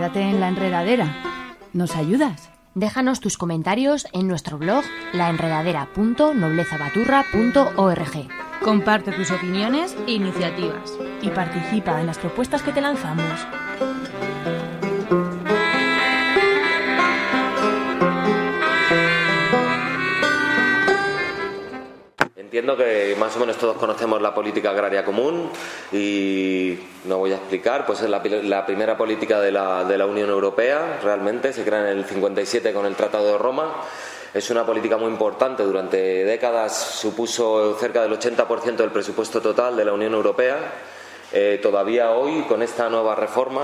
quédate en La Enredadera. ¿Nos ayudas? Déjanos tus comentarios en nuestro blog laenredadera.noblezabaturra.org. Comparte tus opiniones e iniciativas. Y participa en las propuestas que te lanzamos. Entiendo que más o menos todos conocemos la política agraria común y no voy a explicar, pues es la primera política de la Unión Europea, realmente se crea en el 57 con el Tratado de Roma. Es una política muy importante, durante décadas supuso cerca del 80% del presupuesto total de la Unión Europea. Todavía hoy, con esta nueva reforma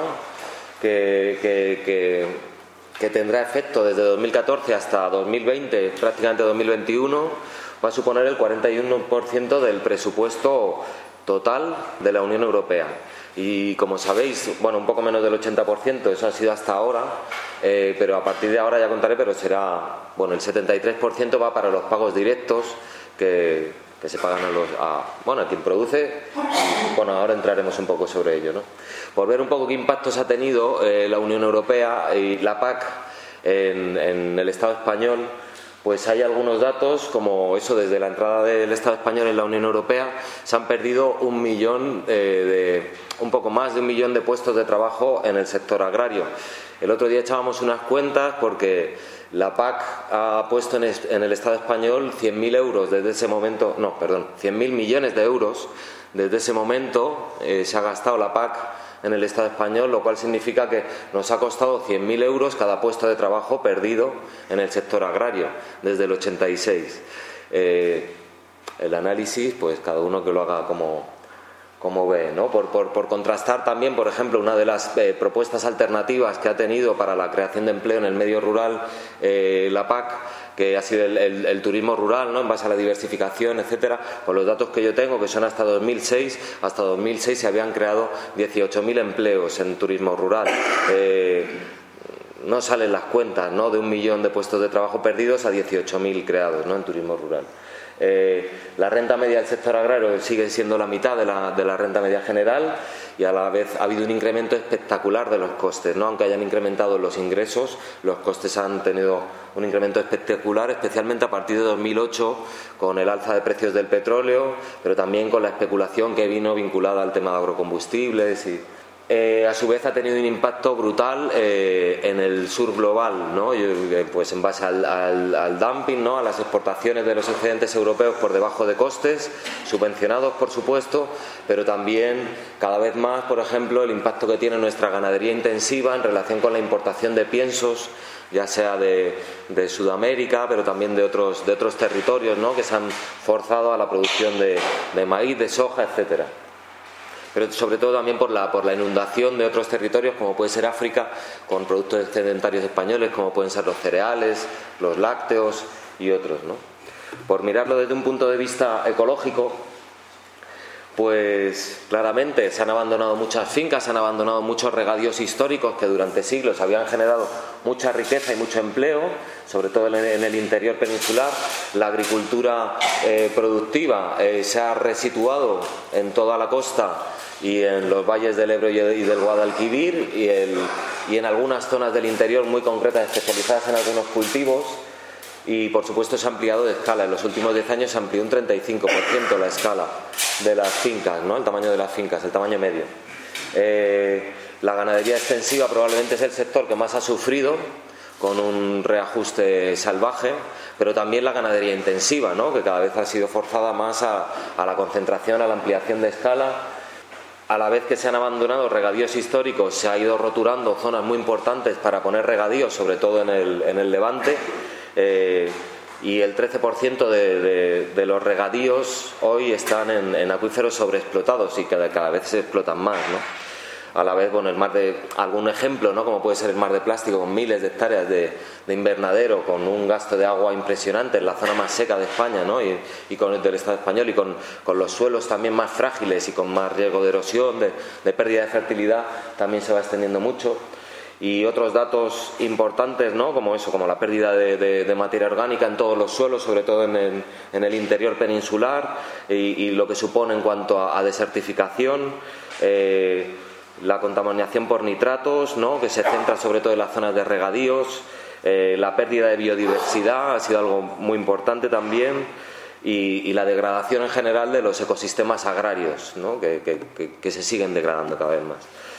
que tendrá efecto desde 2014 hasta 2020, prácticamente 2021, va a suponer el 41% del presupuesto total de la Unión Europea. Y como sabéis, bueno, un poco menos del 80%, eso ha sido hasta ahora, pero a partir de ahora ya contaré, pero será, bueno, el 73% va para los pagos directos que se pagan a quien produce. Y, bueno, ahora entraremos un poco sobre ello, ¿no? Por ver un poco qué impactos ha tenido la Unión Europea y la PAC en el Estado español, pues hay algunos datos, como eso, desde la entrada del Estado español en la Unión Europea se han perdido un poco más de 1 millón de puestos de trabajo en el sector agrario. El otro día echábamos unas cuentas porque la PAC ha puesto en el Estado español 100.000 euros desde ese momento, 100.000 millones de euros desde ese momento se ha gastado la PAC en el Estado español, lo cual significa que nos ha costado 100.000 euros cada puesto de trabajo perdido en el sector agrario desde el 86. El análisis, pues cada uno que lo haga como ve, ¿no? Por contrastar también, por ejemplo, una de las propuestas alternativas que ha tenido para la creación de empleo en el medio rural la PAC, que ha sido el turismo rural, ¿no? En base a la diversificación, etcétera. Por los datos que yo tengo, que son hasta 2006 se habían creado 18.000 empleos en turismo rural. No salen las cuentas, ¿no?, de 1 millón de puestos de trabajo perdidos a 18.000 creados, ¿no?, en turismo rural. La renta media del sector agrario sigue siendo la mitad de la renta media general, y a la vez ha habido un incremento espectacular de los costes, ¿no? Aunque hayan incrementado los ingresos, los costes han tenido un incremento espectacular, especialmente a partir de 2008 con el alza de precios del petróleo, pero también con la especulación que vino vinculada al tema de agrocombustibles y a su vez ha tenido un impacto brutal en el sur global, ¿no? Pues en base al dumping, ¿no?, a las exportaciones de los excedentes europeos por debajo de costes, subvencionados por supuesto, pero también cada vez más, por ejemplo, el impacto que tiene nuestra ganadería intensiva en relación con la importación de piensos, ya sea de Sudamérica, pero también de otros territorios, ¿no?, que se han forzado a la producción de maíz, de soja, etcétera. Pero sobre todo también por la inundación de otros territorios, como puede ser África, con productos excedentarios españoles, como pueden ser los cereales, los lácteos y otros, ¿no? Por mirarlo desde un punto de vista ecológico, pues claramente se han abandonado muchas fincas, se han abandonado muchos regadíos históricos que durante siglos habían generado mucha riqueza y mucho empleo, sobre todo en el interior peninsular. La agricultura productiva se ha resituado en toda la costa y en los valles del Ebro y del Guadalquivir, y en algunas zonas del interior muy concretas, especializadas en algunos cultivos. Y por supuesto se ha ampliado de escala. En los últimos 10 años se amplió un 35% la escala de las fincas, ¿no?, el tamaño de las fincas, el tamaño medio. La ganadería extensiva probablemente es el sector que más ha sufrido, con un reajuste salvaje, pero también la ganadería intensiva, ¿no?, que cada vez ha sido forzada más a la concentración, a la ampliación de escala. A la vez que se han abandonado regadíos históricos, se ha ido roturando zonas muy importantes para poner regadíos, sobre todo en el Levante. Y el 13% de los regadíos hoy están en acuíferos sobreexplotados y cada vez se explotan más, ¿no? A la vez, bueno, algún ejemplo, ¿no?, como puede ser el mar de Plástico, con miles de hectáreas de invernadero, con un gasto de agua impresionante en la zona más seca de España, ¿no?, y con el del Estado español, y con los suelos también más frágiles y con más riesgo de erosión, de pérdida de fertilidad, también se va extendiendo mucho. Y otros datos importantes, ¿no?, como la pérdida de materia orgánica en todos los suelos, sobre todo en el interior peninsular, y lo que supone en cuanto a desertificación. la contaminación por nitratos, ¿no?, que se centra sobre todo en las zonas de regadíos, la pérdida de biodiversidad ha sido algo muy importante también, y la degradación en general de los ecosistemas agrarios, ¿no?, que se siguen degradando cada vez más.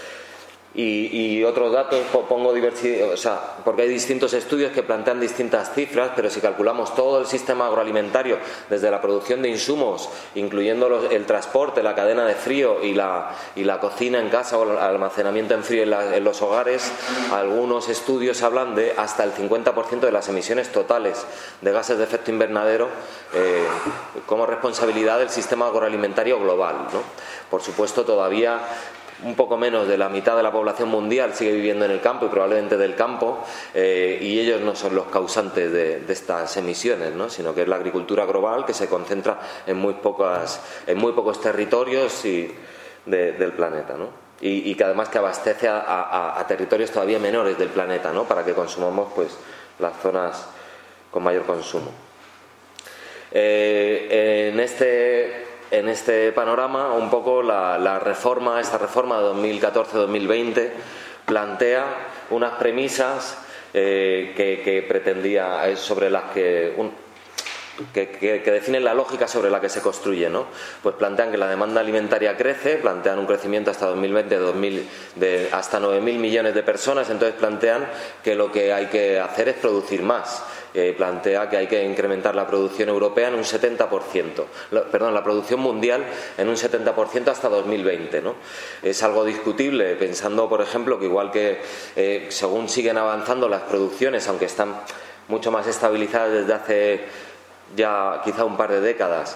Y otros datos, pongo diversidad, o sea, porque hay distintos estudios que plantean distintas cifras, pero si calculamos todo el sistema agroalimentario, desde la producción de insumos, incluyendo el transporte, la cadena de frío y la cocina en casa o el almacenamiento en frío en los hogares, algunos estudios hablan de hasta el 50% de las emisiones totales de gases de efecto invernadero como responsabilidad del sistema agroalimentario global, ¿no? Por supuesto, todavía un poco menos de la mitad de la población mundial sigue viviendo en el campo y probablemente del campo, y ellos no son los causantes de estas emisiones, ¿no?, sino que es la agricultura global, que se concentra en muy pocos territorios del planeta, ¿no?, y que además que abastece a territorios todavía menores del planeta, ¿no?, para que consumamos pues las zonas con mayor consumo. En este panorama, un poco esta reforma de 2014-2020 plantea unas premisas que pretendía, sobre las que definen la lógica sobre la que se construye, ¿no? Pues plantean que la demanda alimentaria crece, plantean un crecimiento hasta 2020 de hasta 9.000 millones de personas, entonces plantean que lo que hay que hacer es producir más. Plantea que hay que incrementar la producción europea en un 70%, la producción mundial en un 70% hasta 2020, ¿no? Es algo discutible, pensando, por ejemplo, que igual que según siguen avanzando las producciones, aunque están mucho más estabilizadas desde hace ya quizá un par de décadas,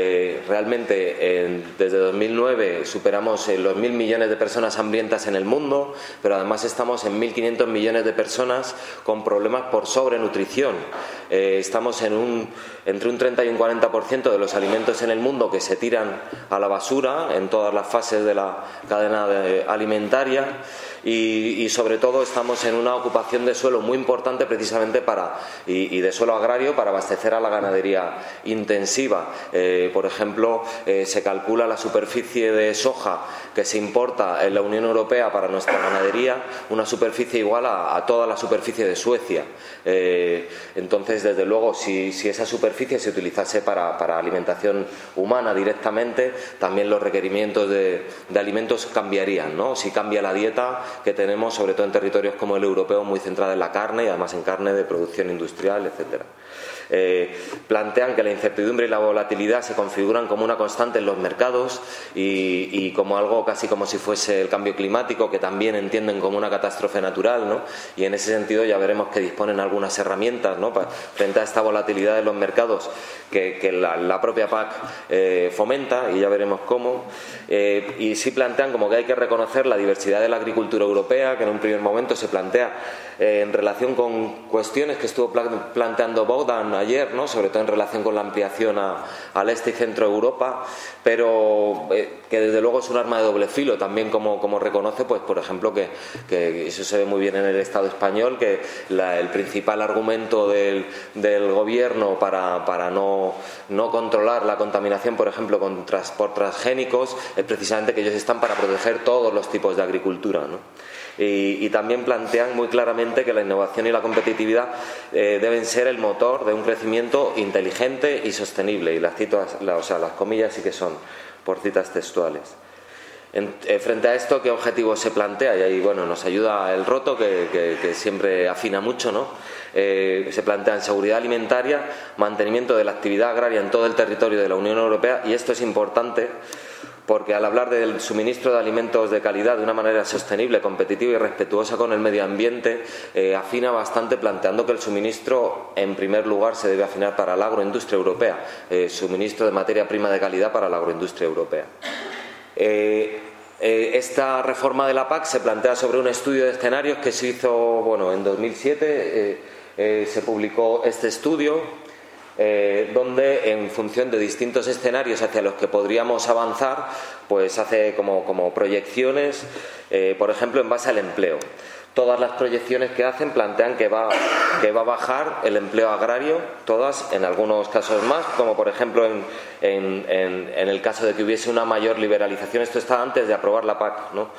realmente desde 2009 superamos los 1.000 millones de personas hambrientas en el mundo, pero además estamos en 1.500 millones de personas con problemas por sobrenutrición. Estamos entre un 30 y un 40% de los alimentos en el mundo que se tiran a la basura en todas las fases de la cadena alimentaria, y sobre todo estamos en una ocupación de suelo muy importante precisamente y de suelo agrario para abastecer a la ganadería intensiva. Por ejemplo, se calcula la superficie de soja que se importa en la Unión Europea para nuestra ganadería, una superficie igual a toda la superficie de Suecia. Entonces, desde luego, si esa superficie se utilizase para alimentación humana directamente, también los requerimientos de alimentos cambiarían, ¿no? Si cambia la dieta que tenemos, sobre todo en territorios como el europeo, muy centrada en la carne, y además en carne de producción industrial, etcétera. Plantean que la incertidumbre y la volatilidad se configuran como una constante en los mercados y como algo casi como si fuese el cambio climático, que también entienden como una catástrofe natural, ¿no? Y en ese sentido ya veremos que disponen algunas herramientas, ¿no?, frente a esta volatilidad de los mercados que la propia PAC fomenta, y ya veremos cómo. Y sí plantean como que hay que reconocer la diversidad de la agricultura europea, que en un primer momento se plantea en relación con cuestiones que estuvo planteando Bogdan ayer, ¿no?, sobre todo en relación con la ampliación al este y centro de Europa, pero que desde luego es un arma de doble filo, también como reconoce, pues por ejemplo, que eso se ve muy bien en el Estado español, que el principal argumento del gobierno para no controlar la contaminación, por ejemplo, por transgénicos, es precisamente que ellos están para proteger todos los tipos de agricultura, ¿no? Y también plantean muy claramente que la innovación y la competitividad deben ser el motor de un crecimiento inteligente y sostenible, y las cito, las comillas sí que son por citas textuales. Frente a esto, ¿qué objetivos se plantea? Y ahí, bueno, nos ayuda el Roto, que siempre afina mucho, ¿no? Se plantean seguridad alimentaria, mantenimiento de la actividad agraria en todo el territorio de la Unión Europea, y esto es importante porque al hablar del suministro de alimentos de calidad de una manera sostenible, competitiva y respetuosa con el medio ambiente, afina bastante, planteando que el suministro, en primer lugar, se debe afinar para la agroindustria europea, suministro de materia prima de calidad para la agroindustria europea. Esta reforma de la PAC se plantea sobre un estudio de escenarios que se hizo, en 2007, se publicó este estudio, donde en función de distintos escenarios hacia los que podríamos avanzar, pues hace como proyecciones, por ejemplo, en base al empleo. todas las proyecciones que hacen plantean que va a bajar el empleo agrario, todas, en algunos casos más, como por ejemplo en el caso de que hubiese una mayor liberalización. Esto está antes de aprobar la PAC, ¿no?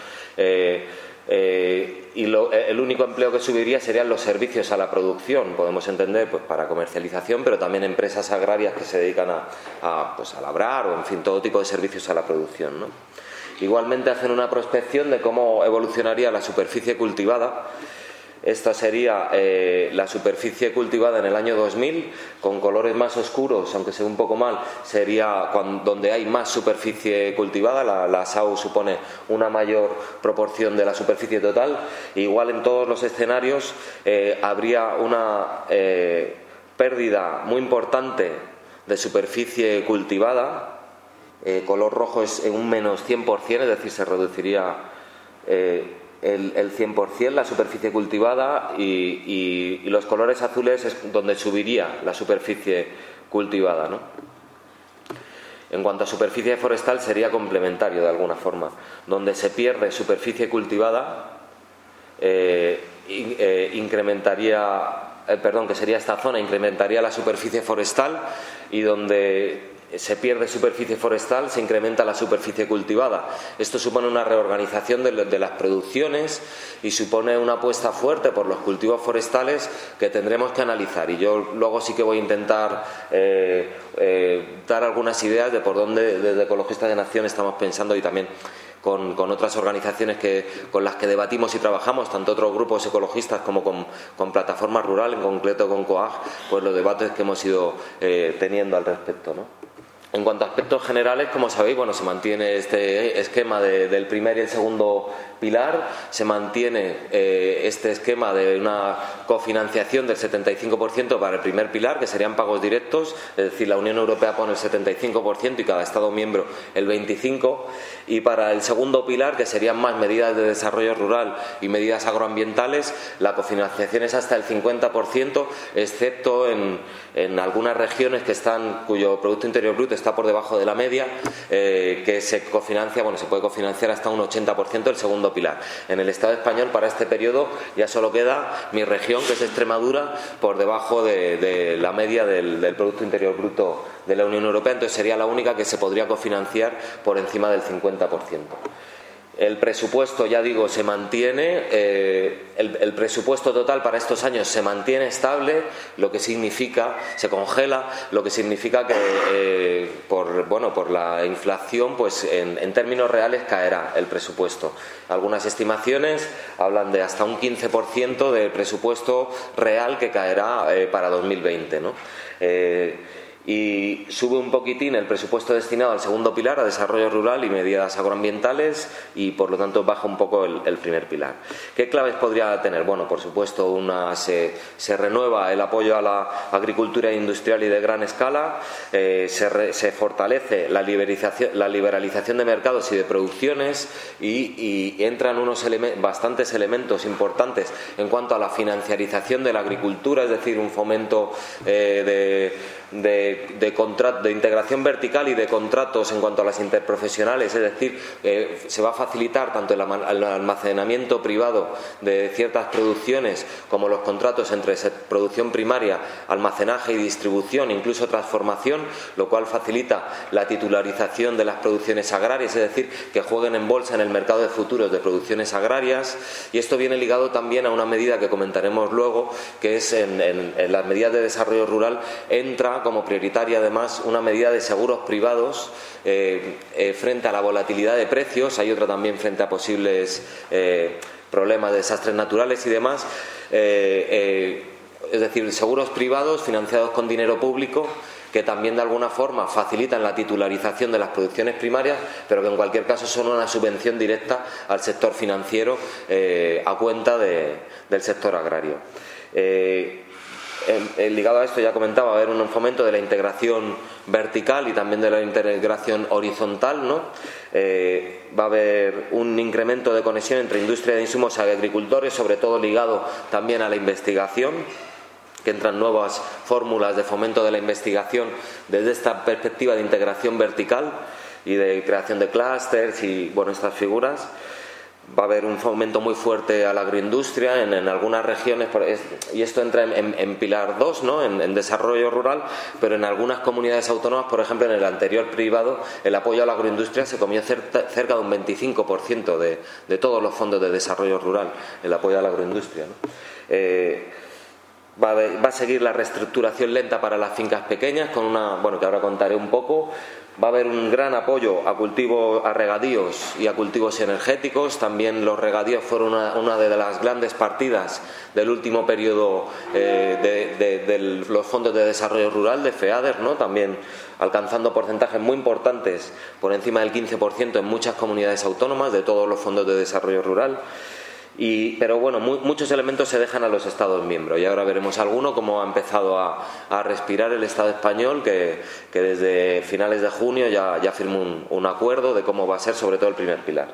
El único empleo que subiría serían los servicios a la producción, podemos entender, pues para comercialización, pero también empresas agrarias que se dedican a labrar, o en fin, todo tipo de servicios a la producción, ¿no? Igualmente hacen una prospección de cómo evolucionaría la superficie cultivada. Esta sería la superficie cultivada en el año 2000, con colores más oscuros, aunque se ve un poco mal, sería donde hay más superficie cultivada. La SAU supone una mayor proporción de la superficie total. Igual en todos los escenarios habría una pérdida muy importante de superficie cultivada. Color rojo es un menos 100%, es decir, se reduciría el 100% la superficie cultivada, y los colores azules es donde subiría la superficie cultivada, ¿no? En cuanto a superficie forestal, sería complementario de alguna forma. Donde se pierde superficie cultivada, que sería esta zona, incrementaría la superficie forestal, y donde se pierde superficie forestal, se incrementa la superficie cultivada. Esto supone una reorganización de las producciones y supone una apuesta fuerte por los cultivos forestales que tendremos que analizar. Y yo luego sí que voy a intentar dar algunas ideas de por dónde desde Ecologistas en Acción estamos pensando, y también con otras organizaciones con las que debatimos y trabajamos, tanto otros grupos ecologistas como con Plataforma Rural, en concreto con COAG, pues los debates que hemos ido teniendo al respecto, ¿no? En cuanto a aspectos generales, como sabéis, se mantiene este esquema del primer y el segundo pilar, se mantiene este esquema de una cofinanciación del 75% para el primer pilar, que serían pagos directos, es decir, la Unión Europea pone el 75% y cada Estado miembro el 25%, y para el segundo pilar, que serían más medidas de desarrollo rural y medidas agroambientales, la cofinanciación es hasta el 50%, excepto en algunas regiones cuyo Producto Interior Bruto está por debajo de la media, que se puede cofinanciar hasta un 80% el segundo pilar. En el Estado español, para este periodo, ya solo queda mi región, que es Extremadura, por debajo de la media del Producto Interior Bruto de la Unión Europea, entonces sería la única que se podría cofinanciar por encima del 50%. El presupuesto, ya digo, se mantiene, el presupuesto total para estos años se mantiene estable, lo que significa, se congela, lo que significa que por la inflación, pues en términos reales caerá el presupuesto. Algunas estimaciones hablan de hasta un 15% del presupuesto real que caerá para 2020, ¿no? Y sube un poquitín el presupuesto destinado al segundo pilar, a desarrollo rural y medidas agroambientales, y por lo tanto baja un poco el primer pilar. ¿Qué claves podría tener? Por supuesto, se renueva el apoyo a la agricultura industrial y de gran escala, se fortalece la liberalización de mercados y de producciones, y entran bastantes elementos importantes en cuanto a la financiarización de la agricultura, es decir, un fomento de integración vertical y de contratos en cuanto a las interprofesionales, es decir, se va a facilitar tanto el almacenamiento privado de ciertas producciones como los contratos entre producción primaria, almacenaje y distribución, incluso transformación, lo cual facilita la titularización de las producciones agrarias, es decir, que jueguen en bolsa en el mercado de futuros de producciones agrarias. Y esto viene ligado también a una medida que comentaremos luego, que es en las medidas de desarrollo rural entra como prioritaria además una medida de seguros privados frente a la volatilidad de precios. Hay otra también frente a posibles problemas de desastres naturales y demás, es decir, seguros privados financiados con dinero público, que también de alguna forma facilitan la titularización de las producciones primarias, pero que en cualquier caso son una subvención directa al sector financiero a cuenta del sector agrario. Ligado a esto, ya comentaba, va a haber un fomento de la integración vertical y también de la integración horizontal, ¿no? Va a haber un incremento de conexión entre industria de insumos y agricultores, sobre todo ligado también a la investigación, que entran nuevas fórmulas de fomento de la investigación desde esta perspectiva de integración vertical y de creación de clústeres y estas figuras. Va a haber un fomento muy fuerte a la agroindustria en algunas regiones, y esto entra en pilar 2, ¿no? en desarrollo rural, pero en algunas comunidades autónomas, por ejemplo, en el anterior privado, el apoyo a la agroindustria se comió cerca de un 25% de todos los fondos de desarrollo rural, el apoyo a la agroindustria, ¿no? Va a seguir la reestructuración lenta para las fincas pequeñas, con que ahora contaré un poco. Va a haber un gran apoyo a regadíos y a cultivos energéticos. También los regadíos fueron una de las grandes partidas del último periodo de los fondos de desarrollo rural, de FEADER, ¿no? También alcanzando porcentajes muy importantes, por encima del 15% en muchas comunidades autónomas de todos los fondos de desarrollo rural. Pero bueno, muchos elementos se dejan a los Estados miembros, y ahora veremos alguno, cómo ha empezado a respirar el Estado español, que desde finales de junio ya firmó un acuerdo de cómo va a ser sobre todo el primer pilar.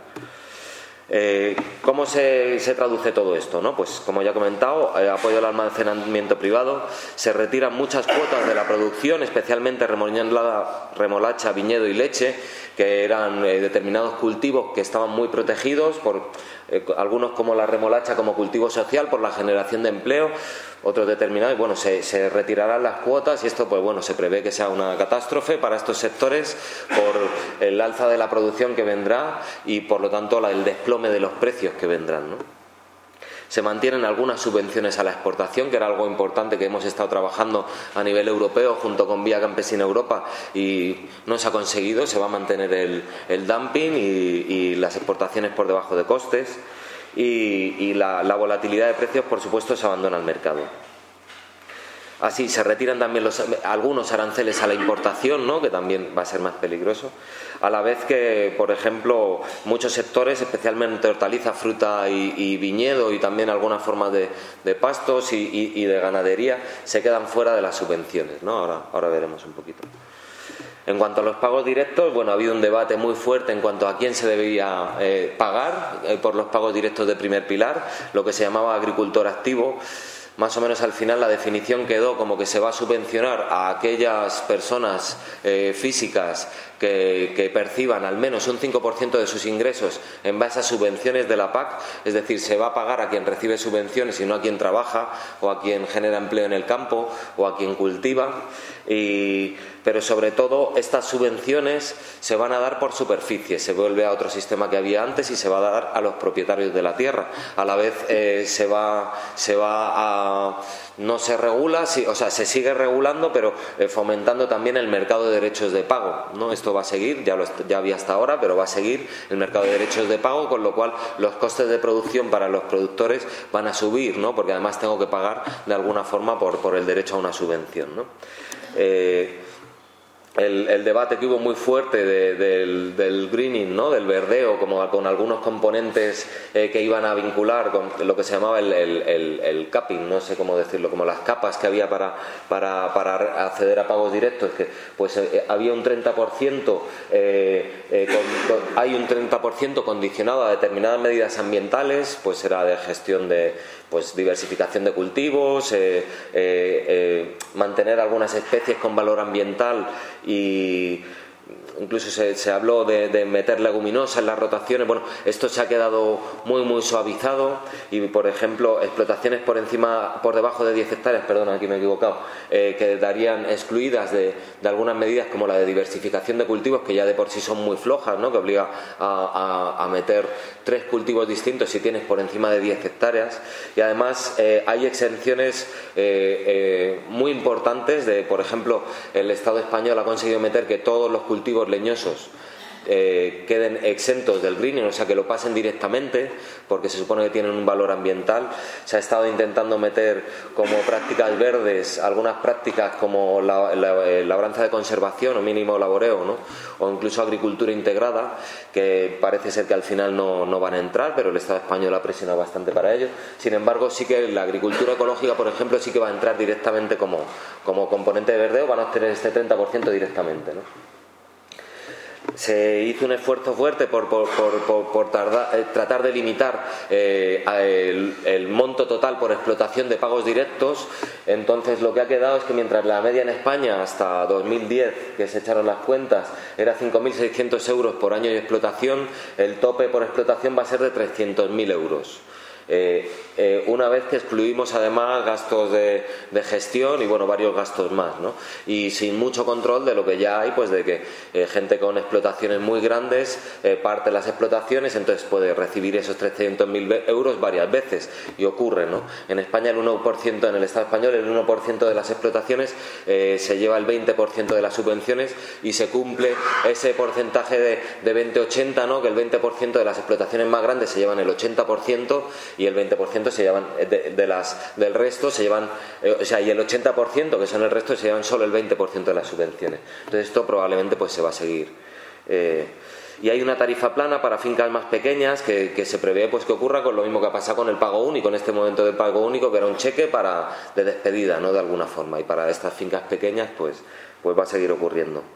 ¿Cómo se traduce todo esto, ¿no? Pues como ya he comentado, apoyo al almacenamiento privado, se retiran muchas cuotas de la producción, especialmente remolacha, viñedo y leche, que eran determinados cultivos que estaban muy protegidos por algunos, como la remolacha, como cultivo social, por la generación de empleo, otros determinados, y bueno, se retirarán las cuotas, y esto pues bueno, se prevé que sea una catástrofe para estos sectores por el alza de la producción que vendrá y por lo tanto el desplome de los precios que vendrán, ¿no? Se mantienen algunas subvenciones a la exportación, que era algo importante que hemos estado trabajando a nivel europeo junto con Vía Campesina Europa, y no se ha conseguido. Se va a mantener el dumping y las exportaciones por debajo de costes, y la volatilidad de precios, por supuesto, se abandona al mercado. Así se retiran también algunos aranceles a la importación, ¿no? Que también va a ser más peligroso, a la vez que, por ejemplo, muchos sectores, especialmente hortaliza, fruta y viñedo, y también algunas formas de pastos y de ganadería, se quedan fuera de las subvenciones, ¿no? Ahora veremos un poquito. En cuanto a los pagos directos, bueno, ha habido un debate muy fuerte en cuanto a quién se debía pagar por los pagos directos de primer pilar, lo que se llamaba agricultor activo. Más o menos al final la definición quedó como que se va a subvencionar a aquellas personas físicas que perciban al menos un 5% de sus ingresos en base a subvenciones de la PAC, es decir, se va a pagar a quien recibe subvenciones y no a quien trabaja, o a quien genera empleo en el campo, o a quien cultiva. Pero sobre todo estas subvenciones se van a dar por superficie, se vuelve a otro sistema que había antes y se va a dar a los propietarios de la tierra. A la vez no se regula, o sea, se sigue regulando, pero fomentando también el mercado de derechos de pago, ¿no? Esto va a seguir, ya había hasta ahora, pero va a seguir el mercado de derechos de pago, con lo cual los costes de producción para los productores van a subir, ¿no? Porque además tengo que pagar de alguna forma por el derecho a una subvención, ¿no? El debate que hubo muy fuerte del greening, ¿no? Del verdeo, como con algunos componentes que iban a vincular con lo que se llamaba el capping, no sé cómo decirlo, como las capas que había para acceder a pagos directos, que pues había un 30%, hay un 30% condicionado a determinadas medidas ambientales, pues era de gestión de diversificación de cultivos, mantener algunas especies con valor ambiental, y incluso se habló de meter leguminosas en las rotaciones. Bueno, esto se ha quedado muy suavizado, y por ejemplo explotaciones por debajo de 10 hectáreas, perdona, aquí me he equivocado, que darían excluidas de algunas medidas, como la de diversificación de cultivos, que ya de por sí son muy flojas, ¿no? Que obliga a meter 3 cultivos distintos si tienes por encima de 10 hectáreas. Y además hay exenciones muy importantes por ejemplo, el Estado español ha conseguido meter que todos los cultivos leñosos queden exentos del greening, o sea, que lo pasen directamente, porque se supone que tienen un valor ambiental. Se ha estado intentando meter como prácticas verdes algunas prácticas como la labranza de conservación o mínimo laboreo, ¿no? O incluso agricultura integrada, que parece ser que al final no van a entrar, pero el Estado español ha presionado bastante para ello. Sin embargo, sí que la agricultura ecológica, por ejemplo, sí que va a entrar directamente como componente de verdeo, van a obtener este 30% directamente, ¿no? se hizo un esfuerzo fuerte por tratar de limitar el monto total por explotación de pagos directos. Entonces lo que ha quedado es que mientras la media en España hasta 2010, que se echaron las cuentas, era 5.600 euros por año de explotación, el tope por explotación va a ser de 300.000 euros. Una vez que excluimos además gastos de gestión y varios gastos más, ¿no? Y sin mucho control de lo que ya hay, pues de que gente con explotaciones muy grandes parte las explotaciones, entonces puede recibir esos 300.000 euros varias veces, y ocurre, ¿no? En España el 1%, en el Estado español el 1% de las explotaciones se lleva el 20% de las subvenciones, y se cumple ese porcentaje de 20-80, ¿no? Que el 20% de las explotaciones más grandes se llevan el 80%, y el 20% se llevan del resto se llevan, y el 80%, que son el resto, se llevan solo el 20% de las subvenciones. Entonces esto probablemente pues se va a seguir. Y hay una tarifa plana para fincas más pequeñas que se prevé pues que ocurra con lo mismo que ha pasado con el pago único, en este momento del pago único, que era un cheque de despedida, ¿no? De alguna forma, y para estas fincas pequeñas pues va a seguir ocurriendo.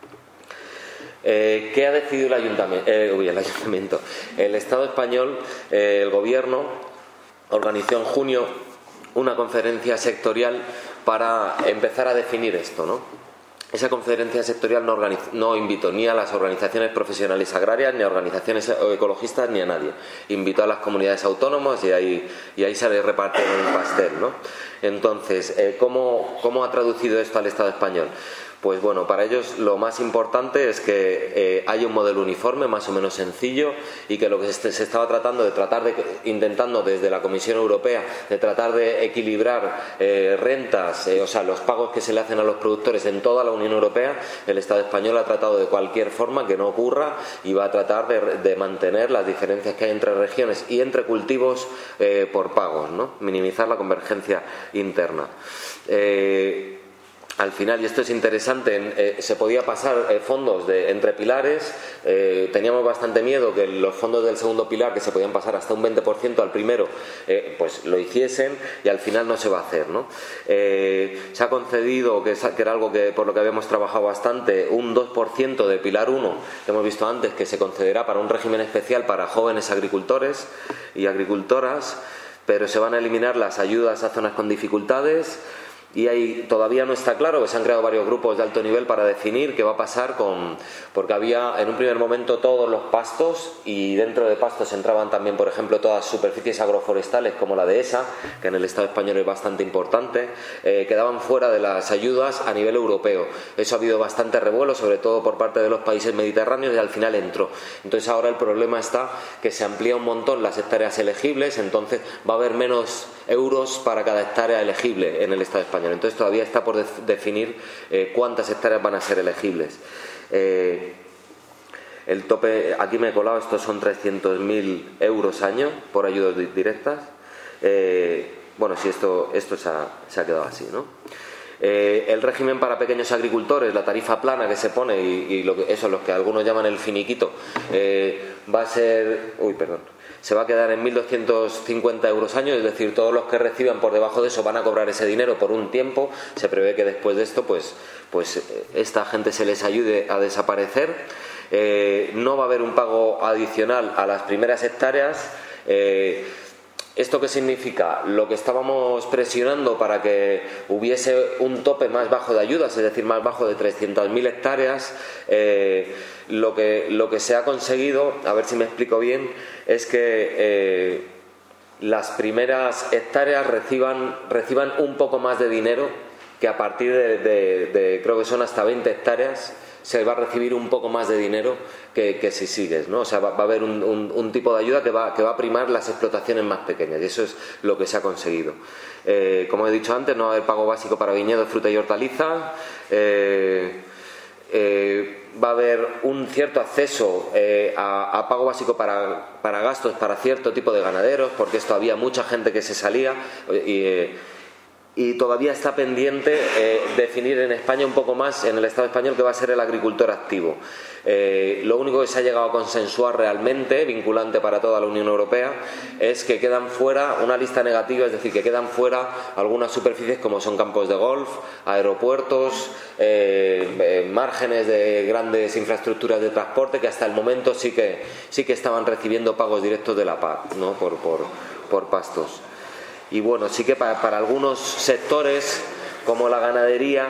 ¿Qué ha decidido el ayuntamiento? El Estado español, el Gobierno, organizó en junio una conferencia sectorial para empezar a definir esto, ¿no? Esa conferencia sectorial no invitó ni a las organizaciones profesionales agrarias, ni a organizaciones ecologistas, ni a nadie. Invitó a las comunidades autónomas y ahí se les repartió el pastel, ¿no? Entonces, ¿cómo ha traducido esto al Estado español? Pues bueno, para ellos lo más importante es que haya un modelo uniforme, más o menos sencillo, y que lo que se estaba intentando desde la Comisión Europea, de tratar de equilibrar rentas, los pagos que se le hacen a los productores en toda la Unión Europea, el Estado español ha tratado de cualquier forma que no ocurra, y va a tratar de mantener las diferencias que hay entre regiones y entre cultivos por pagos, ¿no? Minimizar la convergencia interna. Al final, y esto es interesante, se podía pasar fondos entre pilares. Teníamos bastante miedo que los fondos del segundo pilar, que se podían pasar hasta un 20% al primero, pues lo hiciesen, y al final no se va a hacer, ¿no? Se ha concedido, que era algo por lo que habíamos trabajado bastante, un 2% de pilar 1, que hemos visto antes, que se concederá para un régimen especial para jóvenes agricultores y agricultoras, pero se van a eliminar las ayudas a zonas con dificultades. Y ahí todavía no está claro, que se han creado varios grupos de alto nivel para definir qué va a pasar porque había en un primer momento todos los pastos, y dentro de pastos entraban también, por ejemplo, todas superficies agroforestales como la dehesa, que en el Estado español es bastante importante, quedaban fuera de las ayudas a nivel europeo. Eso ha habido bastante revuelo, sobre todo por parte de los países mediterráneos, y al final entró. Entonces ahora el problema está que se amplía un montón las hectáreas elegibles, entonces va a haber menos euros para cada hectárea elegible en el Estado español. Entonces todavía está por definir cuántas hectáreas van a ser elegibles. El tope, aquí me he colado, estos son 300.000 euros año por ayudas directas. Sí, esto se ha quedado así, ¿no? El régimen para pequeños agricultores, la tarifa plana que se pone, eso es lo que algunos llaman el finiquito, va a ser... se va a quedar en 1.250 euros año, es decir, todos los que reciban por debajo de eso van a cobrar ese dinero por un tiempo. Se prevé que después de esto pues esta gente se les ayude a desaparecer. No va a haber un pago adicional a las primeras hectáreas. ¿Esto qué significa? Lo que estábamos presionando para que hubiese un tope más bajo de ayudas, es decir, más bajo de 300.000 hectáreas, lo que se ha conseguido, a ver si me explico bien, es que las primeras hectáreas reciban un poco más de dinero, que a partir de creo que son hasta 20 hectáreas, se va a recibir un poco más de dinero que si sigues, ¿no? O sea, va a haber un tipo de ayuda que va a primar las explotaciones más pequeñas, y eso es lo que se ha conseguido. Como he dicho antes, no va a haber pago básico para viñedo, fruta y hortaliza. Va a haber un cierto acceso a pago básico para gastos para cierto tipo de ganaderos, porque esto había mucha gente que se salía, y todavía está pendiente definir en España un poco más, en el Estado español, que va a ser el agricultor activo. Lo único que se ha llegado a consensuar realmente, vinculante para toda la Unión Europea, es que quedan fuera una lista negativa, es decir, que quedan fuera algunas superficies como son campos de golf, aeropuertos, márgenes de grandes infraestructuras de transporte que hasta el momento sí que estaban recibiendo pagos directos de la PAC, ¿no? por pastos. Y bueno, sí que para algunos sectores como la ganadería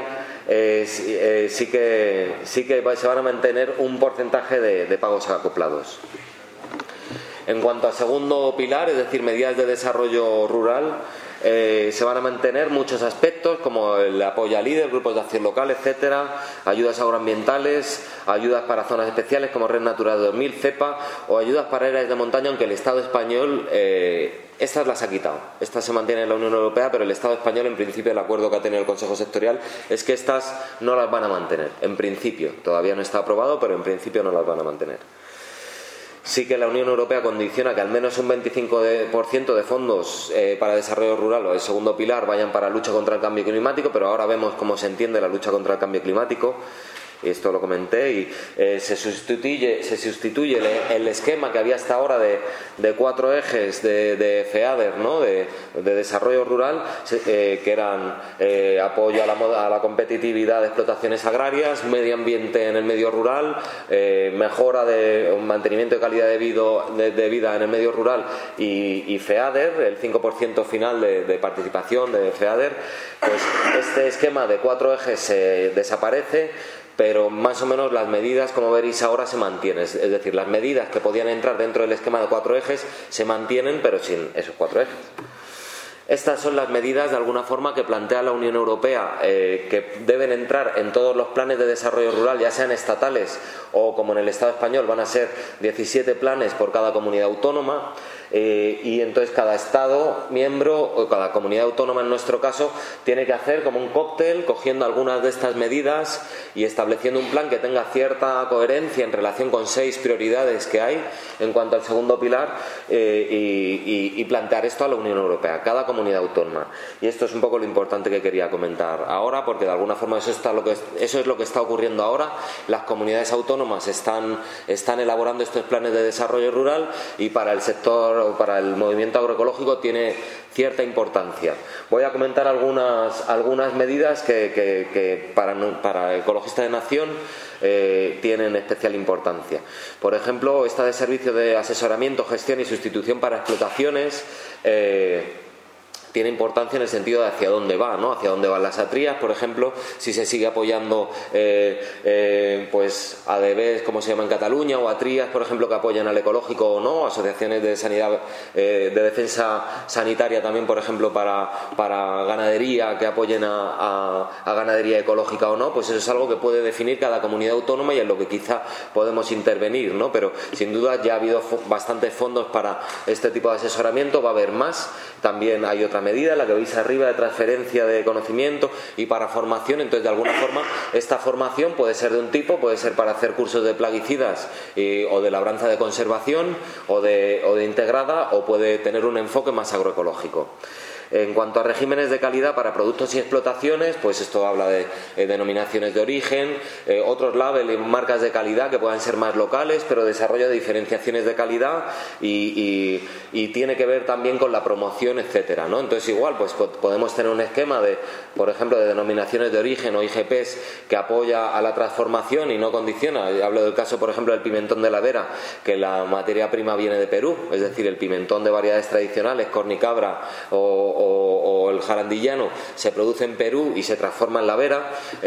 sí que se van a mantener un porcentaje de pagos acoplados. En cuanto al segundo pilar, es decir, medidas de desarrollo rural, se van a mantener muchos aspectos como el apoyo a líderes, grupos de acción local, etcétera, ayudas agroambientales, ayudas para zonas especiales como Red Natura 2000, CEPA, o ayudas para áreas de montaña, aunque el Estado español estas las ha quitado. Estas se mantienen en la Unión Europea, pero el Estado español, en principio, el acuerdo que ha tenido el Consejo Sectorial es que estas no las van a mantener. En principio, todavía no está aprobado, pero en principio no las van a mantener. Sí que la Unión Europea condiciona que al menos un 25% de fondos para desarrollo rural o el segundo pilar vayan para lucha contra el cambio climático, pero ahora vemos cómo se entiende la lucha contra el cambio climático. Esto lo comenté y se sustituye el esquema que había hasta ahora de 4 ejes de FEADER, ¿no? de desarrollo rural, que eran apoyo a la competitividad de explotaciones agrarias, medio ambiente en el medio rural, mejora de mantenimiento de calidad de vida en el medio rural y FEADER, el 5% final de participación de FEADER. Pues este esquema de 4 ejes desaparece, pero más o menos las medidas, como veréis ahora, se mantienen. Es decir, las medidas que podían entrar dentro del esquema de 4 ejes se mantienen, pero sin esos 4 ejes. Estas son las medidas, de alguna forma, que plantea la Unión Europea, que deben entrar en todos los planes de desarrollo rural, ya sean estatales o, como en el Estado español, van a ser 17 planes por cada comunidad autónoma. Y entonces cada Estado miembro o cada comunidad autónoma, en nuestro caso, tiene que hacer como un cóctel cogiendo algunas de estas medidas y estableciendo un plan que tenga cierta coherencia en relación con 6 prioridades que hay en cuanto al segundo pilar, y plantear esto a la Unión Europea, cada comunidad autónoma. Y esto es un poco lo importante que quería comentar ahora, porque de alguna forma eso es lo que está ocurriendo ahora. Las comunidades autónomas están elaborando estos planes de desarrollo rural, y para el sector o para el movimiento agroecológico tiene cierta importancia. Voy a comentar algunas medidas que para Ecologistas de Nación tienen especial importancia. Por ejemplo, esta de servicio de asesoramiento, gestión y sustitución para explotaciones tiene importancia en el sentido de hacia dónde va, ¿no? Hacia dónde van las atrías, por ejemplo, si se sigue apoyando pues ADBs, como se llama en Cataluña, o atrías, por ejemplo, que apoyan al ecológico o no, asociaciones de sanidad, de defensa sanitaria también, por ejemplo, para ganadería, que apoyen a ganadería ecológica o no. Pues eso es algo que puede definir cada comunidad autónoma y en lo que quizá podemos intervenir, ¿no? Pero sin duda ya ha habido bastantes fondos para este tipo de asesoramiento, va a haber más. También hay otra medida, la que veis arriba, de transferencia de conocimiento y para formación. Entonces, de alguna forma, esta formación puede ser de un tipo, puede ser para hacer cursos de plaguicidas o de labranza de conservación o de integrada, o puede tener un enfoque más agroecológico. En cuanto a regímenes de calidad para productos y explotaciones, pues esto habla de denominaciones de origen, otros labels y marcas de calidad que puedan ser más locales, pero desarrollo de diferenciaciones de calidad y tiene que ver también con la promoción, etcétera, ¿no? Entonces, igual, pues podemos tener un esquema de, por ejemplo, de denominaciones de origen o IGPs que apoya a la transformación y no condiciona. Hablo del caso, por ejemplo, del pimentón de la Vera, que la materia prima viene de Perú, es decir, el pimentón de variedades tradicionales, cornicabra o el jarandillano, se produce en Perú y se transforma en la Vera.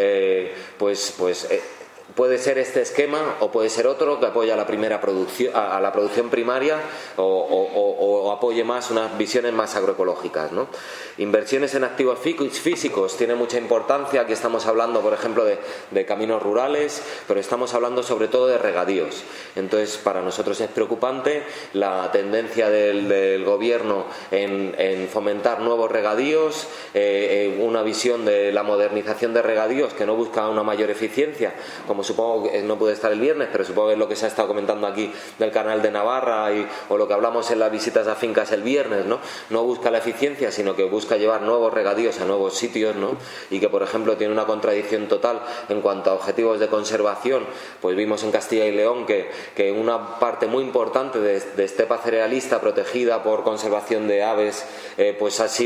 Puede ser este esquema o puede ser otro que apoya a la primera producción, a la producción primaria, o apoye más unas visiones más agroecológicas, ¿no? Inversiones en activos físicos tiene mucha importancia. Aquí estamos hablando, por ejemplo, de caminos rurales, pero estamos hablando sobre todo de regadíos. Entonces, para nosotros es preocupante la tendencia del gobierno en fomentar nuevos regadíos, una visión de la modernización de regadíos que no busca una mayor eficiencia, como supongo que no pude estar el viernes, pero supongo que es lo que se ha estado comentando aquí del Canal de Navarra o lo que hablamos en las visitas a fincas el viernes, ¿no? No busca la eficiencia, sino que busca llevar nuevos regadíos a nuevos sitios, ¿no? Y que, por ejemplo, tiene una contradicción total en cuanto a objetivos de conservación. Pues vimos en Castilla y León que una parte muy importante de estepa cerealista protegida por conservación de aves, pues ha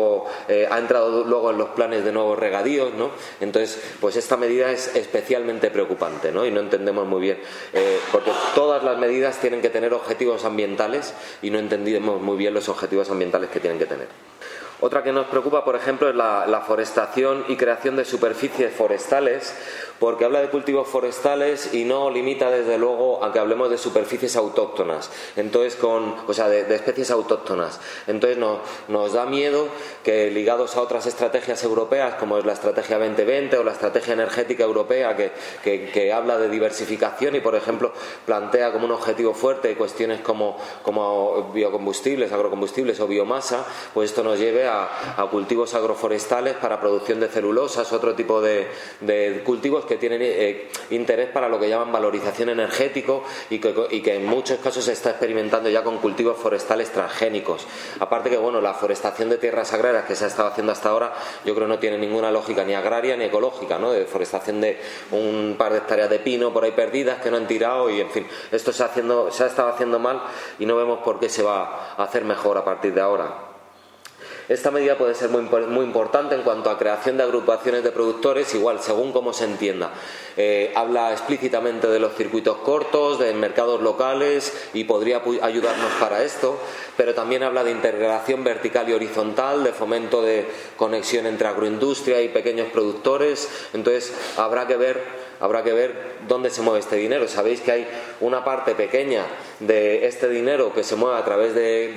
entrado luego en los planes de nuevos regadíos, ¿no? Entonces, pues esta medida es especialmente preocupante, ¿no? Y no entendemos muy bien, porque todas las medidas tienen que tener objetivos ambientales y no entendemos muy bien los objetivos ambientales que tienen que tener. Otra que nos preocupa, por ejemplo, es la forestación y creación de superficies forestales, porque habla de cultivos forestales y no limita, desde luego, a que hablemos de superficies autóctonas, entonces de especies autóctonas. Entonces nos da miedo que, ligados a otras estrategias europeas, como es la Estrategia 2020 o la Estrategia Energética Europea, que habla de diversificación y, por ejemplo, plantea como un objetivo fuerte cuestiones como biocombustibles, agrocombustibles o biomasa, pues esto nos lleve a cultivos agroforestales para producción de celulosas, otro tipo de cultivos que tienen interés para lo que llaman valorización energético y que en muchos casos se está experimentando ya con cultivos forestales transgénicos. Aparte que, bueno, la forestación de tierras agrarias que se ha estado haciendo hasta ahora, yo creo no tiene ninguna lógica ni agraria ni ecológica, ¿no? De forestación de un par de hectáreas de pino por ahí perdidas que no han tirado y, en fin, esto se ha estado haciendo mal y no vemos por qué se va a hacer mejor a partir de ahora. Esta medida puede ser muy importante en cuanto a creación de agrupaciones de productores, igual según cómo se entienda. Habla explícitamente de los circuitos cortos, de mercados locales y podría ayudarnos para esto, pero también habla de integración vertical y horizontal, de fomento de conexión entre agroindustria y pequeños productores. Entonces habrá que ver dónde se mueve este dinero. Sabéis que hay una parte pequeña de este dinero que se mueve a través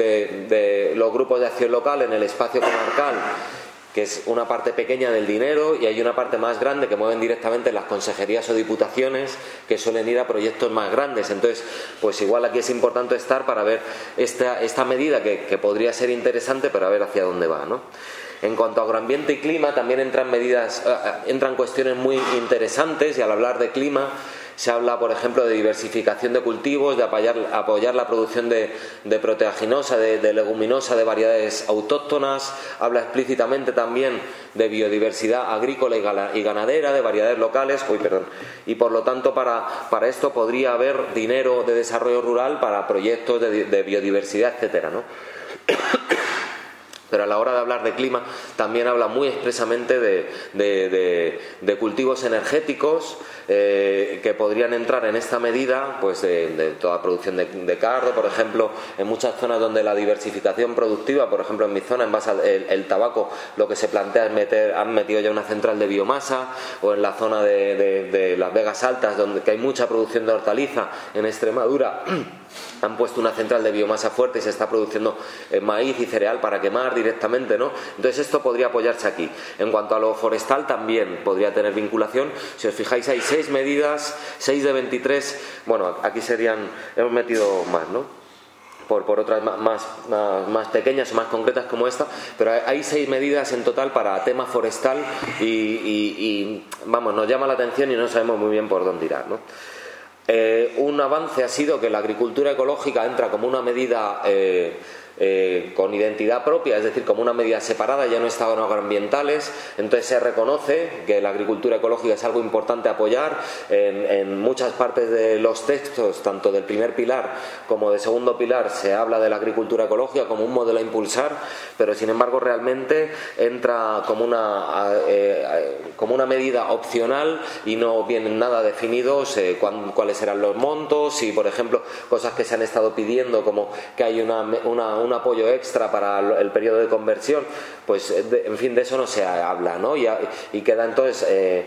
de los grupos de acción local en el espacio comarcal, que es una parte pequeña del dinero, y hay una parte más grande que mueven directamente las consejerías o diputaciones, que suelen ir a proyectos más grandes. Entonces, pues igual aquí es importante estar para ver esta medida que podría ser interesante, pero a ver hacia dónde va, ¿no? En cuanto a agroambiente y clima, también entran cuestiones muy interesantes, y al hablar de clima se habla, por ejemplo, de diversificación de cultivos, de apoyar la producción de proteaginosa, de leguminosa, de variedades autóctonas. Habla explícitamente también de biodiversidad agrícola y ganadera, de variedades locales. Y por lo tanto, para esto podría haber dinero de desarrollo rural para proyectos de biodiversidad, etcétera, ¿no? Pero a la hora de hablar de clima también habla muy expresamente de cultivos energéticos que podrían entrar en esta medida, pues de toda producción de cardo, por ejemplo, en muchas zonas donde la diversificación productiva, por ejemplo en mi zona, en base al tabaco, lo que se plantea es han metido ya una central de biomasa, o en la zona de las Vegas Altas, donde que hay mucha producción de hortaliza, en Extremadura han puesto una central de biomasa fuerte y se está produciendo maíz y cereal para quemar directamente, ¿no? Entonces esto podría apoyarse aquí. En cuanto a lo forestal, también podría tener vinculación. Si os fijáis, hay 6 medidas, 6 de 23, bueno, aquí hemos metido más, ¿no? Por otras más pequeñas o más concretas como esta, pero hay 6 medidas en total para tema forestal y vamos, nos llama la atención y no sabemos muy bien por dónde ir, ¿no? Un avance ha sido que la agricultura ecológica entra como una medida con identidad propia, es decir, como una medida separada, ya no estaban agroambientales. Entonces se reconoce que la agricultura ecológica es algo importante apoyar. En muchas partes de los textos, tanto del primer pilar como del segundo pilar, se habla de la agricultura ecológica como un modelo a impulsar, pero sin embargo realmente entra como una medida opcional y no vienen nada definidos cuáles serán los montos y, por ejemplo, cosas que se han estado pidiendo, como que hay un apoyo extra para el periodo de conversión, pues en fin, de eso no se habla, ¿no? Y queda entonces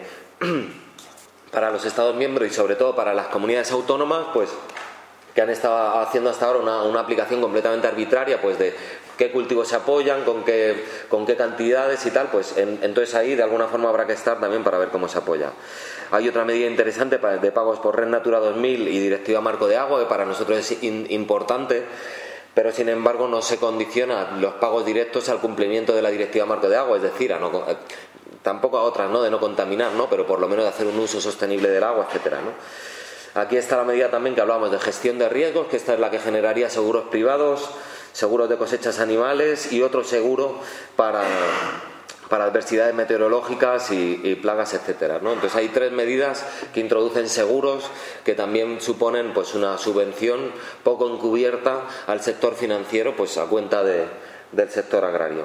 para los Estados miembros y sobre todo para las comunidades autónomas, pues que han estado haciendo hasta ahora una aplicación completamente arbitraria, pues de qué cultivos se apoyan, con qué cantidades y tal, pues entonces ahí de alguna forma habrá que estar también para ver cómo se apoya. Hay otra medida interesante de pagos por Red Natura 2000 y Directiva Marco de Agua, que para nosotros es importante, pero sin embargo no se condiciona los pagos directos al cumplimiento de la Directiva Marco de Agua, es decir, tampoco a otras, ¿no?, de no contaminar, ¿no?, pero por lo menos de hacer un uso sostenible del agua, etcétera, ¿no? Aquí está la medida también que hablábamos de gestión de riesgos, que esta es la que generaría seguros privados, seguros de cosechas animales y otro seguro para adversidades meteorológicas y plagas, etcétera, ¿no? Entonces hay 3 medidas que introducen seguros que también suponen pues una subvención poco encubierta al sector financiero, pues a cuenta del sector agrario.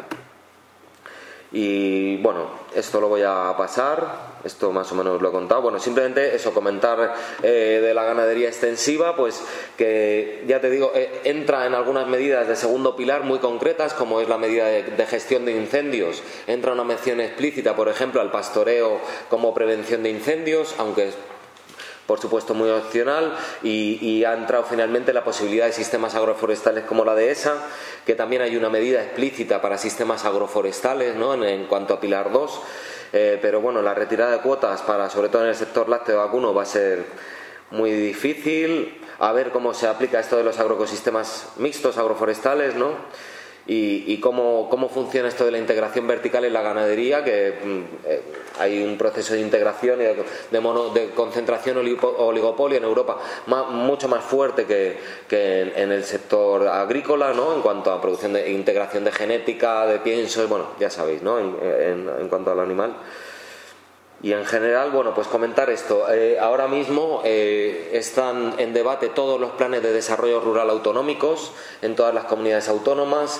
Y bueno, esto lo voy a pasar, esto más o menos lo he contado. Bueno, simplemente eso, comentar de la ganadería extensiva, pues que ya te digo, entra en algunas medidas de segundo pilar muy concretas, como es la medida de gestión de incendios. Entra una mención explícita, por ejemplo, al pastoreo como prevención de incendios, aunque es por supuesto muy opcional, y ha entrado finalmente la posibilidad de sistemas agroforestales como la dehesa, que también hay una medida explícita para sistemas agroforestales, ¿no?, en cuanto a Pilar 2, pero bueno, la retirada de cuotas para, sobre todo en el sector lácteo vacuno, va a ser muy difícil. A ver cómo se aplica esto de los agroecosistemas mixtos agroforestales, ¿no?, y cómo funciona esto de la integración vertical en la ganadería, que hay un proceso de integración y de concentración oligopolio en Europa mucho más fuerte que en el sector agrícola, ¿no?, en cuanto a producción de integración de genética, de piensos, bueno, ya sabéis, ¿no?, en cuanto al animal. Y en general, bueno, pues comentar esto. Ahora mismo están en debate todos los planes de desarrollo rural autonómicos en todas las comunidades autónomas.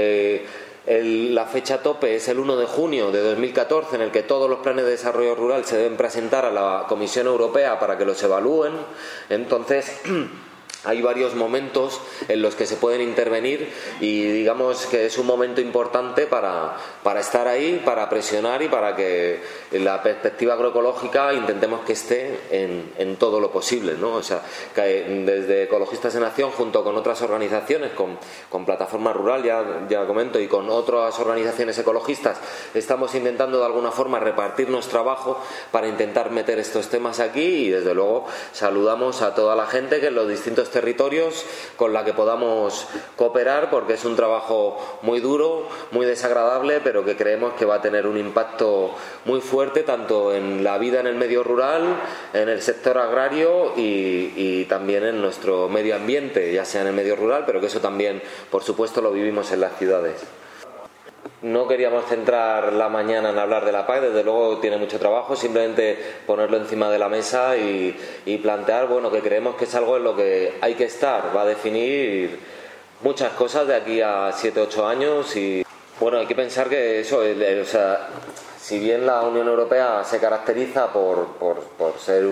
La fecha tope es el 1 de junio de 2014, en el que todos los planes de desarrollo rural se deben presentar a la Comisión Europea para que los evalúen. Entonces hay varios momentos en los que se pueden intervenir y digamos que es un momento importante para estar ahí, para presionar y para que la perspectiva agroecológica intentemos que esté en todo lo posible, ¿no? O sea, que desde Ecologistas en Acción, junto con otras organizaciones, con Plataforma Rural, ya comento, y con otras organizaciones ecologistas, estamos intentando de alguna forma repartirnos trabajo para intentar meter estos temas aquí, y desde luego saludamos a toda la gente que en los distintos territorios con la que podamos cooperar, porque es un trabajo muy duro, muy desagradable, pero que creemos que va a tener un impacto muy fuerte tanto en la vida en el medio rural, en el sector agrario y también en nuestro medio ambiente, ya sea en el medio rural, pero que eso también, por supuesto, lo vivimos en las ciudades. No queríamos centrar la mañana en hablar de la PAC, desde luego tiene mucho trabajo, simplemente ponerlo encima de la mesa y plantear, bueno, que creemos que es algo en lo que hay que estar, va a definir muchas cosas de aquí a 7-8 años y bueno, hay que pensar que eso, o sea, si bien la Unión Europea se caracteriza por ser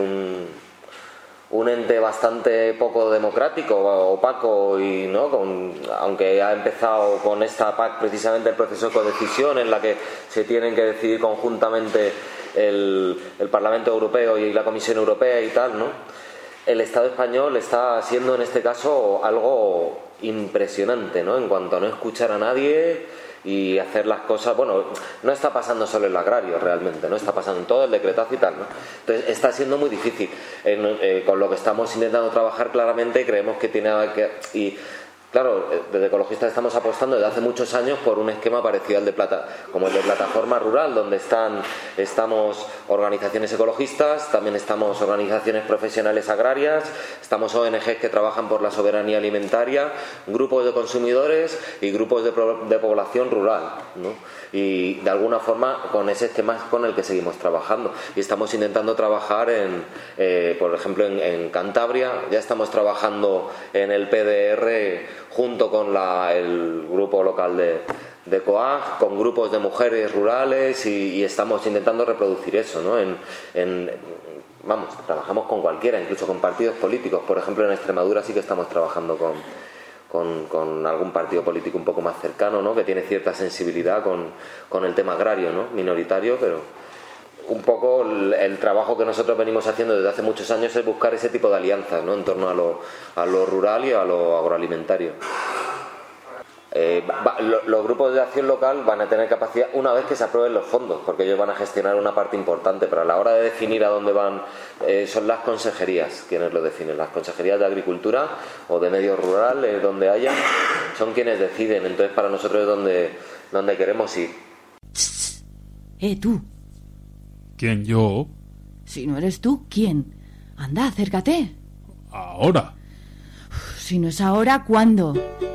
un ente bastante poco democrático, opaco, y no, aunque ha empezado con esta PAC precisamente el proceso de codecisión en la que se tienen que decidir conjuntamente el Parlamento Europeo y la Comisión Europea y tal, ¿no? El Estado español está haciendo en este caso algo impresionante, ¿no?, en cuanto a no escuchar a nadie y hacer las cosas. Bueno, no está pasando solo en el agrario realmente, no está pasando en todo el decretazo y tal, ¿no? Entonces está siendo muy difícil. Con lo que estamos intentando trabajar claramente creemos que tiene que... Y claro, desde Ecologistas estamos apostando desde hace muchos años por un esquema parecido al de como el de Plataforma Rural, donde estamos organizaciones ecologistas, también estamos organizaciones profesionales agrarias, estamos ONGs que trabajan por la soberanía alimentaria, grupos de consumidores y grupos de población rural, ¿no? Y de alguna forma con ese esquema es con el que seguimos trabajando y estamos intentando trabajar por ejemplo en Cantabria, ya estamos trabajando en el PDR junto con el grupo local de COAG, con grupos de mujeres rurales y estamos intentando reproducir eso, ¿no? Vamos, trabajamos con cualquiera, incluso con partidos políticos. Por ejemplo, en Extremadura sí que estamos trabajando con algún partido político un poco más cercano, ¿no?, que tiene cierta sensibilidad con el tema agrario, ¿no?, minoritario, pero un poco el trabajo que nosotros venimos haciendo desde hace muchos años es buscar ese tipo de alianzas, ¿no?, en torno a lo rural y a lo agroalimentario. Los grupos de acción local van a tener capacidad una vez que se aprueben los fondos, porque ellos van a gestionar una parte importante, pero a la hora de definir a dónde van son las consejerías quienes lo definen. Las consejerías de Agricultura o de Medio Rural, donde haya, son quienes deciden. Entonces para nosotros es donde queremos ir. Tú, ¿Quién, yo? Si no eres tú, ¿quién? Anda, acércate. Ahora. Si no es ahora, ¿cuándo?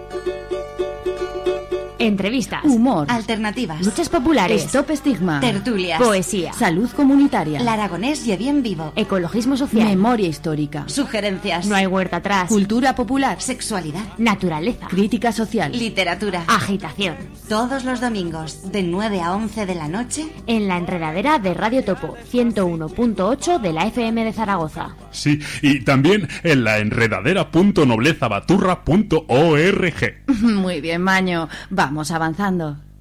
Entrevistas, Humor, Alternativas, luchas populares, Stop Estigma, tertulias, poesía, salud comunitaria, el aragonés y bien vivo, ecologismo social, memoria histórica, sugerencias, no hay huerta atrás, cultura popular, sexualidad, naturaleza, crítica social, literatura. agitación. Todos los domingos, de 9 a 11 de la noche, En la enredadera de Radio Topo, 101.8 de la FM de Zaragoza. Sí, y también en la enredadera.noblezabaturra.org. Muy bien, Maño. Vamos avanzando.